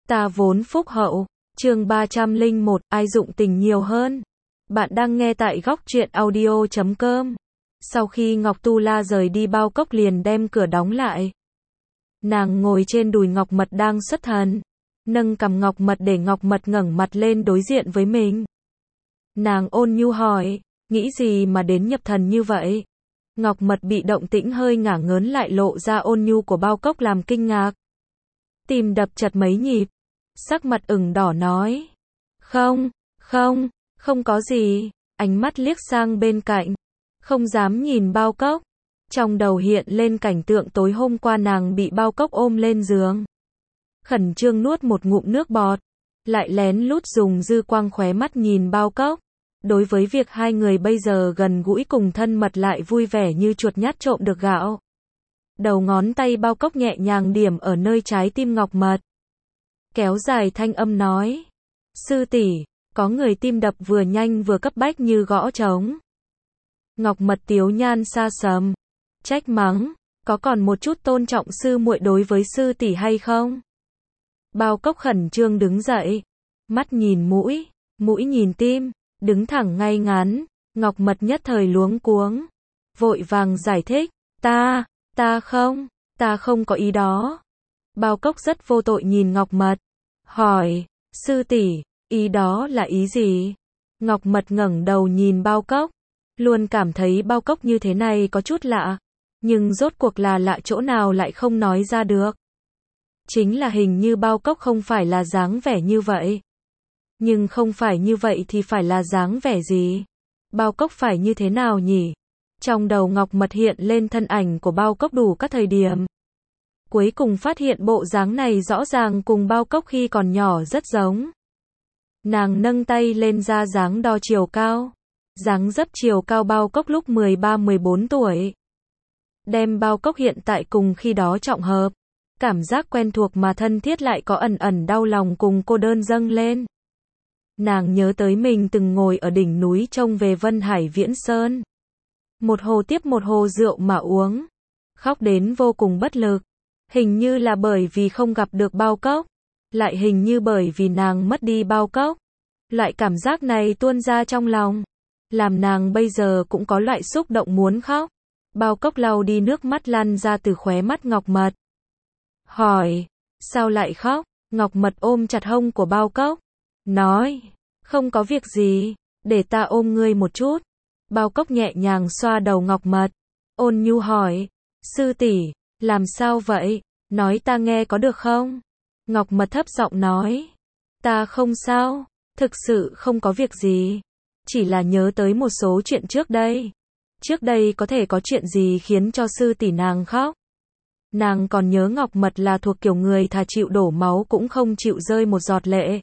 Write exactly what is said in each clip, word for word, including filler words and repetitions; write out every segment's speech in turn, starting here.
Ta vốn phúc hậu. Chương ba trăm lẻ một, ai dụng tình nhiều hơn? Bạn đang nghe tại góc truyện audio chấm com. Sau khi Ngọc Tu La rời đi, Bao Cốc liền đem cửa đóng lại. Nàng ngồi trên đùi Ngọc Mật đang xuất thần, nâng cằm Ngọc Mật để Ngọc Mật ngẩng mặt lên đối diện với mình. Nàng ôn nhu hỏi, nghĩ gì mà đến nhập thần như vậy? Ngọc Mật bị động tĩnh hơi ngả ngớn lại lộ ra ôn nhu của Bao Cốc làm kinh ngạc. Tim đập chật mấy nhịp, sắc mặt ửng đỏ nói, không, không, không có gì, ánh mắt liếc sang bên cạnh, không dám nhìn Bao Cốc. Trong đầu hiện lên cảnh tượng tối hôm qua nàng bị Bao Cốc ôm lên giường. Khẩn trương nuốt một ngụm nước bọt, lại lén lút dùng dư quang khóe mắt nhìn Bao Cốc. Đối với việc hai người bây giờ gần gũi cùng thân mật lại vui vẻ như chuột nhát trộm được gạo. Đầu ngón tay Bao Cốc nhẹ nhàng điểm ở nơi trái tim Ngọc Mật. Kéo dài thanh âm nói, sư tỷ, có người tim đập vừa nhanh vừa cấp bách như gõ trống. Ngọc Mật tiếu nhan sa sầm, trách mắng, có còn một chút tôn trọng sư muội đối với sư tỷ hay không? Bao Cốc khẩn trương đứng dậy, mắt nhìn mũi, mũi nhìn tim, đứng thẳng ngay ngắn. Ngọc Mật nhất thời luống cuống, vội vàng giải thích, ta, ta không, ta không có ý đó. Bao Cốc rất vô tội nhìn Ngọc Mật, hỏi, sư tỷ, ý đó là ý gì? Ngọc Mật ngẩng đầu nhìn Bao Cốc, luôn cảm thấy Bao Cốc như thế này có chút lạ, nhưng rốt cuộc là lạ chỗ nào lại không nói ra được. Chính là hình như Bao Cốc không phải là dáng vẻ như vậy. Nhưng không phải như vậy thì phải là dáng vẻ gì? Bao Cốc phải như thế nào nhỉ? Trong đầu Ngọc Mật hiện lên thân ảnh của Bao Cốc đủ các thời điểm. Cuối cùng phát hiện bộ dáng này rõ ràng cùng Bao Cốc khi còn nhỏ rất giống. Nàng nâng tay lên ra dáng đo chiều cao. Dáng dấp chiều cao Bao Cốc lúc mười ba mười bốn tuổi. Đem Bao Cốc hiện tại cùng khi đó trọng hợp. Cảm giác quen thuộc mà thân thiết lại có ẩn ẩn đau lòng cùng cô đơn dâng lên. Nàng nhớ tới mình từng ngồi ở đỉnh núi trông về Vân Hải Viễn Sơn. Một hồ tiếp một hồ rượu mà uống. Khóc đến vô cùng bất lực. Hình như là bởi vì không gặp được Bao Cốc. Lại hình như bởi vì nàng mất đi Bao Cốc. Loại cảm giác này tuôn ra trong lòng. Làm nàng bây giờ cũng có loại xúc động muốn khóc. Bao Cốc lau đi nước mắt lăn ra từ khóe mắt Ngọc Mật. Hỏi, sao lại khóc? Ngọc Mật ôm chặt hông của Bao Cốc. Nói, không có việc gì, để ta ôm ngươi một chút. Bao Cốc nhẹ nhàng xoa đầu Ngọc Mật, ôn nhu hỏi, sư tỷ, làm sao vậy? Nói ta nghe có được không? Ngọc Mật thấp giọng nói, ta không sao, thực sự không có việc gì. Chỉ là nhớ tới một số chuyện trước đây. Trước đây có thể có chuyện gì khiến cho sư tỷ nàng khóc? Nàng còn nhớ Ngọc Mật là thuộc kiểu người thà chịu đổ máu cũng không chịu rơi một giọt lệ.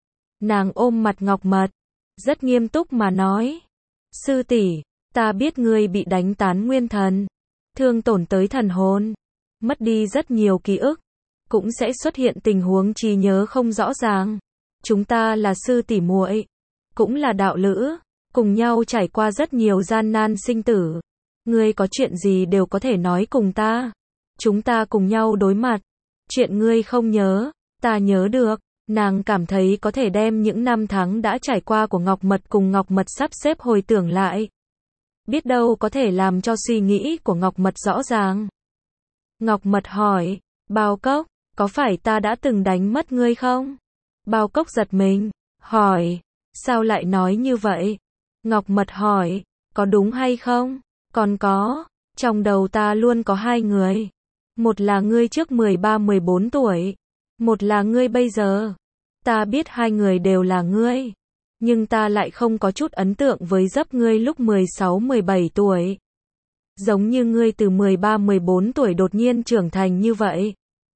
Nàng ôm mặt Ngọc Mật, rất nghiêm túc mà nói, sư tỷ, ta biết ngươi bị đánh tán nguyên thần, thương tổn tới thần hồn, mất đi rất nhiều ký ức, cũng sẽ xuất hiện tình huống trí nhớ không rõ ràng. Chúng ta là sư tỷ muội, cũng là đạo lữ, cùng nhau trải qua rất nhiều gian nan sinh tử. Ngươi có chuyện gì đều có thể nói cùng ta. Chúng ta cùng nhau đối mặt. Chuyện ngươi không nhớ, ta nhớ được. Nàng cảm thấy có thể đem những năm tháng đã trải qua của Ngọc Mật cùng Ngọc Mật sắp xếp hồi tưởng lại. Biết đâu có thể làm cho suy nghĩ của Ngọc Mật rõ ràng. Ngọc Mật hỏi, Bao Cốc, có phải ta đã từng đánh mất ngươi không? Bao Cốc giật mình, hỏi, sao lại nói như vậy? Ngọc Mật hỏi, có đúng hay không? Còn có, trong đầu ta luôn có hai người. Một là ngươi trước mười ba mười bốn tuổi. Một là ngươi bây giờ. Ta biết hai người đều là ngươi. Nhưng ta lại không có chút ấn tượng với dấp ngươi lúc mười sáu mười bảy tuổi. Giống như ngươi từ mười ba mười bốn tuổi đột nhiên trưởng thành như vậy.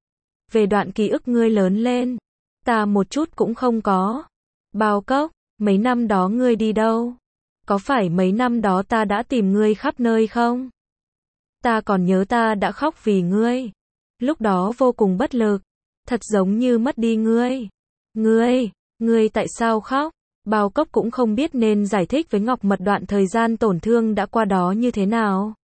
Về đoạn ký ức ngươi lớn lên, ta một chút cũng không có. Bao Cốc, mấy năm đó ngươi đi đâu? Có phải mấy năm đó ta đã tìm ngươi khắp nơi không? Ta còn nhớ ta đã khóc vì ngươi. Lúc đó vô cùng bất lực. Thật giống như mất đi ngươi. Ngươi, ngươi tại sao khóc? Bao Cốc cũng không biết nên giải thích với Ngọc Mật đoạn thời gian tổn thương đã qua đó như thế nào.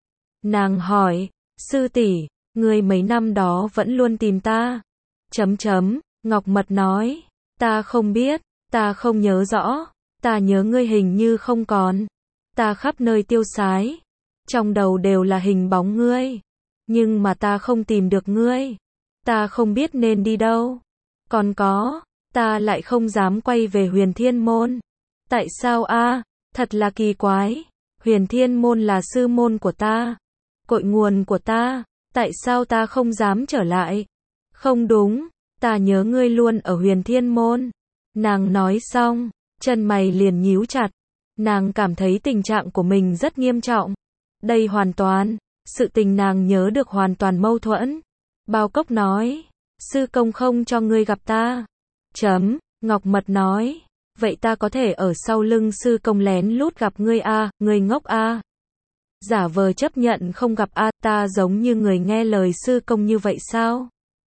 Nàng hỏi, sư tỷ, ngươi mấy năm đó vẫn luôn tìm ta. Chấm chấm, Ngọc Mật nói, ta không biết, ta không nhớ rõ, ta nhớ ngươi hình như không còn. Ta khắp nơi tiêu sái, trong đầu đều là hình bóng ngươi, nhưng mà ta không tìm được ngươi. Ta không biết nên đi đâu. Còn có, ta lại không dám quay về Huyền Thiên Môn. Tại sao a? Thật là kỳ quái. Huyền Thiên Môn là sư môn của ta, cội nguồn của ta, tại sao ta không dám trở lại? Không đúng, ta nhớ ngươi luôn ở Huyền Thiên Môn. Nàng nói xong, chân mày liền nhíu chặt. Nàng cảm thấy tình trạng của mình rất nghiêm trọng. Đây hoàn toàn, sự tình nàng nhớ được hoàn toàn mâu thuẫn. Bao Cốc nói, sư công không cho ngươi gặp ta. Chấm, Ngọc Mật nói, vậy ta có thể ở sau lưng sư công lén lút gặp ngươi a, à, ngươi ngốc a. À. Giả vờ chấp nhận không gặp a, à, ta giống như người nghe lời sư công như vậy sao?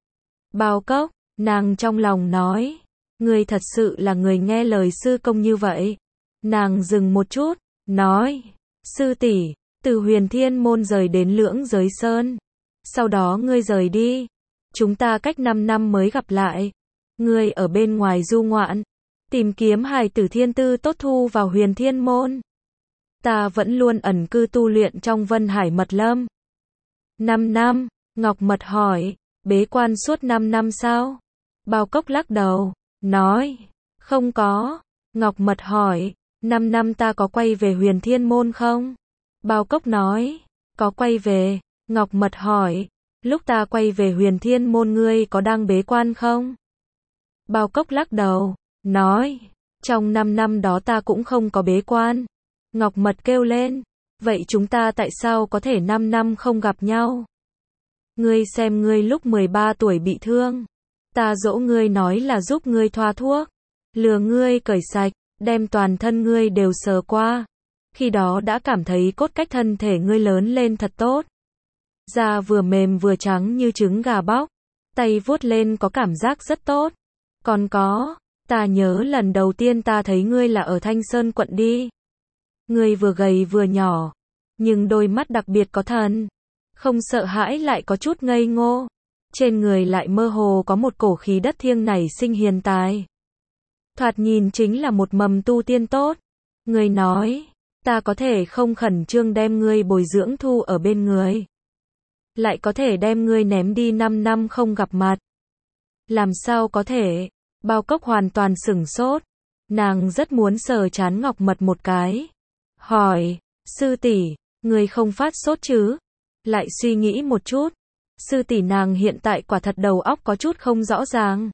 Bao Cốc, nàng trong lòng nói, ngươi thật sự là người nghe lời sư công như vậy. Nàng dừng một chút, nói, sư tỷ, từ Huyền Thiên Môn rời đến Lưỡng Giới Sơn. Sau đó ngươi rời đi. Chúng ta cách năm năm mới gặp lại. Ngươi ở bên ngoài du ngoạn, tìm kiếm hài tử thiên tư tốt thu vào Huyền Thiên Môn. Ta vẫn luôn ẩn cư tu luyện trong Vân Hải Mật Lâm. Năm năm, Ngọc Mật hỏi, bế quan suốt năm năm sao? Bao Cốc lắc đầu, nói, không có. Ngọc Mật hỏi, năm năm ta có quay về Huyền Thiên Môn không? Bao Cốc nói, có quay về. Ngọc Mật hỏi, lúc ta quay về Huyền Thiên Môn ngươi có đang bế quan không? Bao Cốc lắc đầu, nói, trong năm năm đó ta cũng không có bế quan. Ngọc Mật kêu lên, vậy chúng ta tại sao có thể năm năm không gặp nhau? Ngươi xem ngươi lúc mười ba tuổi bị thương. Ta dỗ ngươi nói là giúp ngươi thoa thuốc. Lừa ngươi cởi sạch, đem toàn thân ngươi đều sờ qua. Khi đó đã cảm thấy cốt cách thân thể ngươi lớn lên thật tốt. Da vừa mềm vừa trắng như trứng gà bóc. Tay vuốt lên có cảm giác rất tốt. Còn có, ta nhớ lần đầu tiên ta thấy ngươi là ở Thanh Sơn quận đi. Ngươi vừa gầy vừa nhỏ, nhưng đôi mắt đặc biệt có thần. Không sợ hãi lại có chút ngây ngô. Trên người lại mơ hồ có một cổ khí đất thiêng nảy sinh hiền tài. Thoạt nhìn chính là một mầm tu tiên tốt. Ngươi nói, ta có thể không khẩn trương đem ngươi bồi dưỡng thu ở bên người. Lại có thể đem ngươi ném đi năm năm không gặp mặt. Làm sao có thể? Bao Cốc hoàn toàn sửng sốt. Nàng rất muốn sờ trán Ngọc Mật một cái. Hỏi, sư tỷ, ngươi không phát sốt chứ? Lại suy nghĩ một chút. Sư tỷ nàng hiện tại quả thật đầu óc có chút không rõ ràng.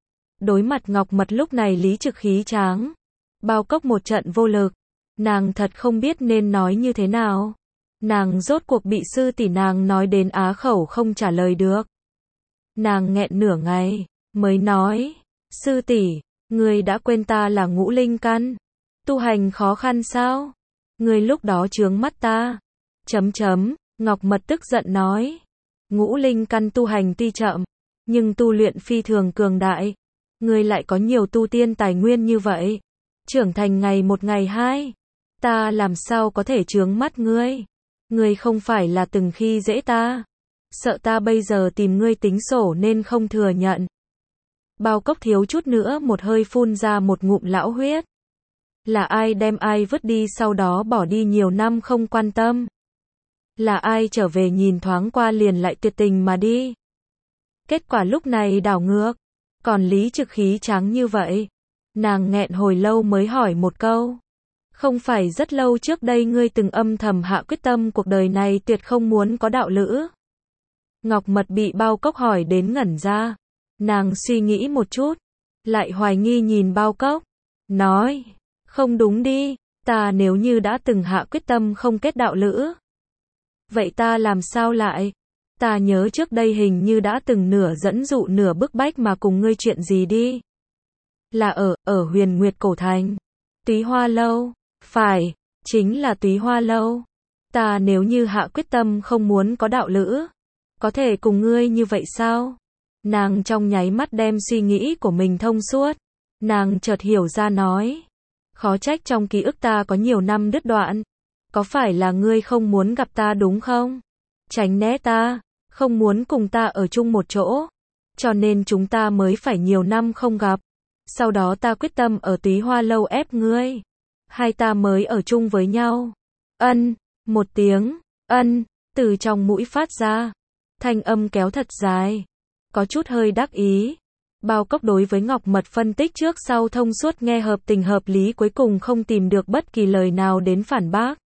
Đối mặt Ngọc Mật lúc này lý trực khí tráng. Bao Cốc một trận vô lực. Nàng thật không biết nên nói như thế nào. Nàng rốt cuộc bị sư tỷ nàng nói đến á khẩu không trả lời được. Nàng nghẹn nửa ngày, mới nói, sư tỷ, ngươi đã quên ta là ngũ linh căn. Tu hành khó khăn sao? Ngươi lúc đó chướng mắt ta. Chấm chấm, Ngọc Mật tức giận nói. Ngũ linh căn tu hành tuy chậm, nhưng tu luyện phi thường cường đại. Ngươi lại có nhiều tu tiên tài nguyên như vậy. Trưởng thành ngày một ngày hai. Ta làm sao có thể chướng mắt ngươi? Ngươi không phải là từng khi dễ ta. Sợ ta bây giờ tìm ngươi tính sổ nên không thừa nhận. Bao Cốc thiếu chút nữa một hơi phun ra một ngụm lão huyết. Là ai đem ai vứt đi sau đó bỏ đi nhiều năm không quan tâm? Là ai trở về nhìn thoáng qua liền lại tuyệt tình mà đi? Kết quả lúc này đảo ngược. Còn lý trực khí tráng như vậy. Nàng nghẹn hồi lâu mới hỏi một câu. Không phải rất lâu trước đây ngươi từng âm thầm hạ quyết tâm cuộc đời này tuyệt không muốn có đạo lữ? Ngọc Mật bị Bao Cốc hỏi đến ngẩn ra. Nàng suy nghĩ một chút. Lại hoài nghi nhìn Bao Cốc. Nói. Không đúng đi. Ta nếu như đã từng hạ quyết tâm không kết đạo lữ. Vậy ta làm sao lại? Ta nhớ trước đây hình như đã từng nửa dẫn dụ nửa bức bách mà cùng ngươi chuyện gì đi. Là ở, ở Huyền Nguyệt Cổ Thành. Túy Hoa Lâu. Phải, chính là Túy Hoa Lâu. Ta nếu như hạ quyết tâm không muốn có đạo lữ. Có thể cùng ngươi như vậy sao? Nàng trong nháy mắt đem suy nghĩ của mình thông suốt. Nàng chợt hiểu ra nói. Khó trách trong ký ức ta có nhiều năm đứt đoạn. Có phải là ngươi không muốn gặp ta đúng không? Tránh né ta, không muốn cùng ta ở chung một chỗ. cho nên chúng ta mới phải nhiều năm không gặp. Sau đó ta quyết tâm ở Túy Hoa Lâu ép ngươi. Hai ta mới ở chung với nhau. Ân, một tiếng, ân, từ trong mũi phát ra. Thanh âm kéo thật dài. Có chút hơi đắc ý. Bao Cốc đối với Ngọc Mật phân tích trước sau thông suốt nghe hợp tình hợp lý cuối cùng không tìm được bất kỳ lời nào đến phản bác.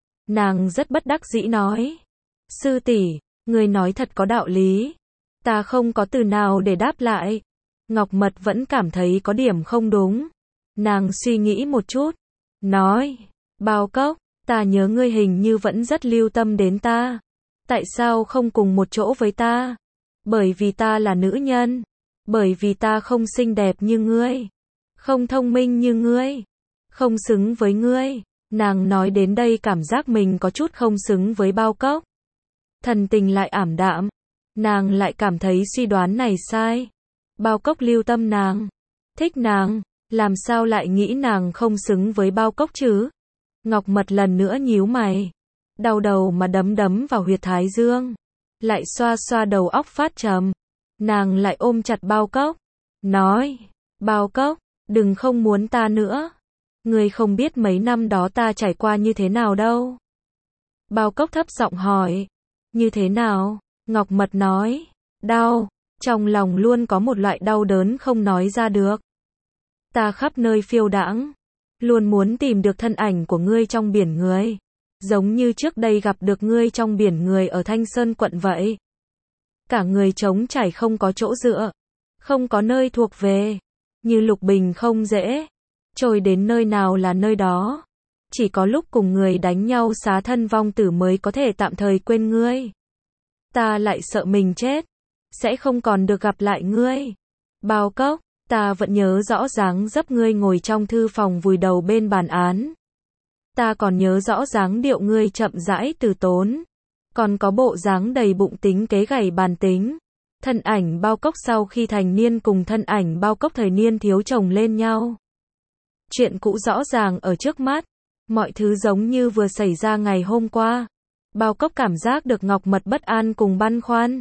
Nàng rất bất đắc dĩ nói. Sư tỷ, người nói thật có đạo lý. Ta không có từ nào để đáp lại. Ngọc Mật vẫn cảm thấy có điểm không đúng. Nàng suy nghĩ một chút. Nói, Bao Cốc, ta nhớ ngươi hình như vẫn rất lưu tâm đến ta. Tại sao không cùng một chỗ với ta? Bởi vì ta là nữ nhân. Bởi vì ta không xinh đẹp như ngươi. Không thông minh như ngươi. Không xứng với ngươi. Nàng nói đến đây cảm giác mình có chút không xứng với Bao Cốc. Thần tình lại ảm đạm. Nàng lại cảm thấy suy đoán này sai. Bao Cốc lưu tâm nàng. Thích nàng. Làm sao lại nghĩ nàng không xứng với Bao Cốc chứ? Ngọc Mật lần nữa nhíu mày. Đau đầu mà đấm đấm vào huyệt thái dương. Lại xoa xoa đầu óc phát trầm. Nàng lại ôm chặt Bao Cốc. Nói. Bao Cốc, đừng không muốn ta nữa. Ngươi không biết mấy năm đó ta trải qua như thế nào đâu. Bao Cốc thấp giọng hỏi. Như thế nào? Ngọc Mật nói. Đau. Trong lòng luôn có một loại đau đớn không nói ra được. Ta khắp nơi phiêu đãng. Luôn muốn tìm được thân ảnh của ngươi trong biển người. Giống như trước đây gặp được ngươi trong biển người ở Thanh Sơn quận vậy. Cả người trống trải không có chỗ dựa. Không có nơi thuộc về. Như lục bình không dễ. Trôi đến nơi nào là nơi đó. Chỉ có lúc cùng người đánh nhau xá thân vong tử mới có thể tạm thời quên ngươi. Ta lại sợ mình chết. Sẽ không còn được gặp lại ngươi. Bao Cốc, ta vẫn nhớ rõ dáng dấp ngươi ngồi trong thư phòng vùi đầu bên bàn án. Ta còn nhớ rõ dáng điệu ngươi chậm rãi từ tốn. Còn có bộ dáng đầy bụng tính kế gảy bàn tính. Thân ảnh Bao Cốc sau khi thành niên cùng thân ảnh Bao Cốc thời niên thiếu chồng lên nhau. Chuyện cũ rõ ràng ở trước mắt. Mọi thứ giống như vừa xảy ra ngày hôm qua. Bao Cốc cảm giác được Ngọc Mật bất an cùng băn khoăn.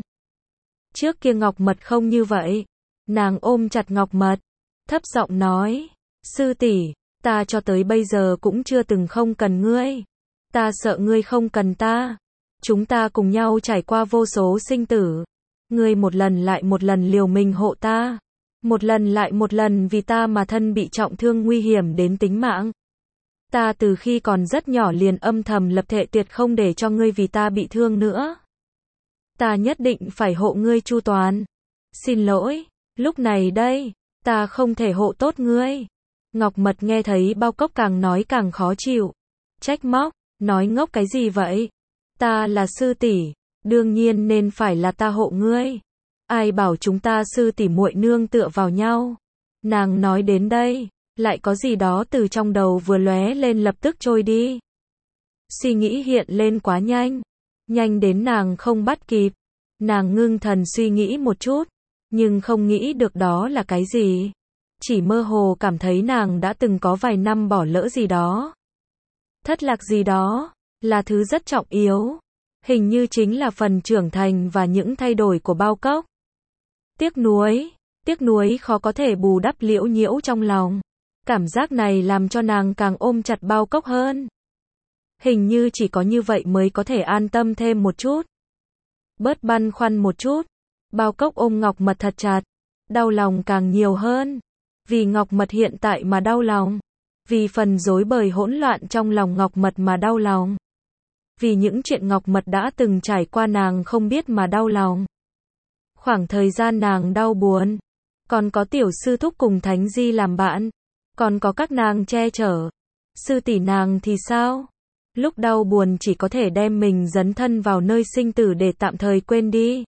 Trước kia Ngọc Mật không như vậy. Nàng ôm chặt Ngọc Mật. Thấp giọng nói. Sư tỷ, ta cho tới bây giờ cũng chưa từng không cần ngươi. Ta sợ ngươi không cần ta. Chúng ta cùng nhau trải qua vô số sinh tử. Ngươi một lần lại một lần liều mình hộ ta. Một lần lại một lần vì ta mà thân bị trọng thương nguy hiểm đến tính mạng. Ta từ khi còn rất nhỏ liền âm thầm lập thệ tuyệt không để cho ngươi vì ta bị thương nữa. Ta nhất định phải hộ ngươi chu toàn. Xin lỗi, lúc này đây, ta không thể hộ tốt ngươi. Ngọc Mật nghe thấy Bao Cốc càng nói càng khó chịu. Trách móc, nói ngốc cái gì vậy? Ta là sư tỷ, đương nhiên nên phải là ta hộ ngươi. Ai bảo chúng ta sư tỷ muội nương tựa vào nhau. Nàng nói đến đây, lại có gì đó từ trong đầu vừa lóe lên lập tức trôi đi. Suy nghĩ hiện lên quá nhanh, nhanh đến nàng không bắt kịp. Nàng ngưng thần suy nghĩ một chút, nhưng không nghĩ được đó là cái gì. Chỉ mơ hồ cảm thấy nàng đã từng có vài năm bỏ lỡ gì đó. Thất lạc gì đó, là thứ rất trọng yếu. Hình như chính là phần trưởng thành và những thay đổi của Bao Cốc. Tiếc nuối, tiếc nuối khó có thể bù đắp liễu nhiễu trong lòng. Cảm giác này làm cho nàng càng ôm chặt Bao Cốc hơn. Hình như chỉ có như vậy mới có thể an tâm thêm một chút. Bớt băn khoăn một chút. Bao Cốc ôm Ngọc Mật thật chặt. Đau lòng càng nhiều hơn. Vì Ngọc Mật hiện tại mà đau lòng. Vì phần rối bời hỗn loạn trong lòng Ngọc Mật mà đau lòng. Vì những chuyện Ngọc Mật đã từng trải qua nàng không biết mà đau lòng. Khoảng thời gian nàng đau buồn. Còn có tiểu sư thúc cùng Thánh Di làm bạn. Còn có các nàng che chở. Sư tỷ nàng thì sao? Lúc đau buồn chỉ có thể đem mình dấn thân vào nơi sinh tử để tạm thời quên đi.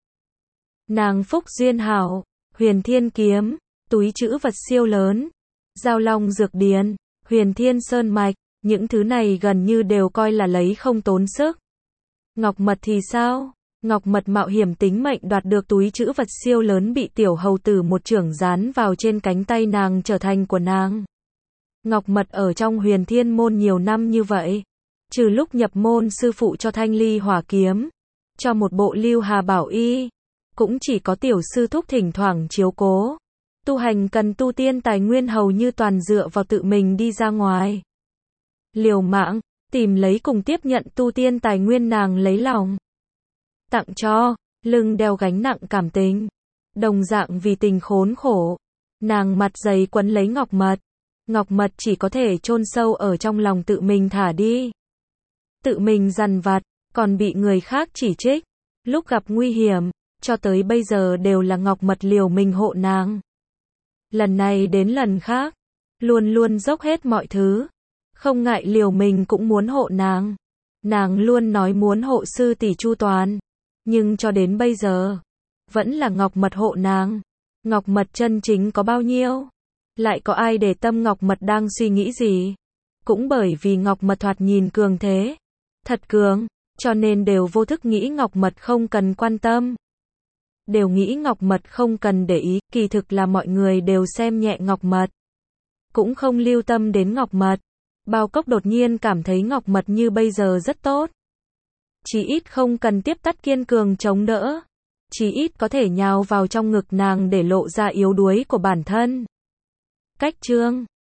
Nàng phúc duyên hảo, Huyền Thiên kiếm, túi trữ vật siêu lớn, Giao Long dược điền, Huyền Thiên sơn mạch, những thứ này gần như đều coi là lấy không tốn sức. Ngọc Mật thì sao? Ngọc Mật mạo hiểm tính mệnh đoạt được túi trữ vật siêu lớn bị tiểu hầu tử một chưởng dán vào trên cánh tay nàng trở thành của nàng. Ngọc Mật ở trong Huyền Thiên môn nhiều năm như vậy. Trừ lúc nhập môn sư phụ cho thanh ly hỏa kiếm, cho một bộ lưu hà bảo y, cũng chỉ có tiểu sư thúc thỉnh thoảng chiếu cố. Tu hành cần tu tiên tài nguyên hầu như toàn dựa vào tự mình đi ra ngoài. Liều mạng, tìm lấy cùng tiếp nhận tu tiên tài nguyên nàng lấy lòng. Tặng cho, lưng đeo gánh nặng cảm tình. Đồng dạng vì tình khốn khổ. Nàng mặt dày quấn lấy ngọc mật. Ngọc mật chỉ có thể chôn sâu ở trong lòng tự mình thả đi. Tự mình dằn vặt, còn bị người khác chỉ trích. Lúc gặp nguy hiểm, cho tới bây giờ đều là ngọc mật liều mình hộ nàng. Lần này đến lần khác, luôn luôn dốc hết mọi thứ. Không ngại liều mình cũng muốn hộ nàng. Nàng luôn nói muốn hộ sư tỷ chu toàn. Nhưng cho đến bây giờ, vẫn là ngọc mật hộ nàng. Ngọc mật chân chính có bao nhiêu? Lại có ai để tâm ngọc mật đang suy nghĩ gì? Cũng bởi vì ngọc mật thoạt nhìn cường thế. Thật cường, cho nên đều vô thức nghĩ ngọc mật không cần quan tâm. Đều nghĩ ngọc mật không cần để ý, kỳ thực là mọi người đều xem nhẹ ngọc mật. Cũng không lưu tâm đến ngọc mật. Bao Cốc đột nhiên cảm thấy ngọc mật như bây giờ rất tốt. Chí ít không cần tiếp tắt kiên cường chống đỡ. Chí ít có thể nhào vào trong ngực nàng để lộ ra yếu đuối của bản thân. Cách chương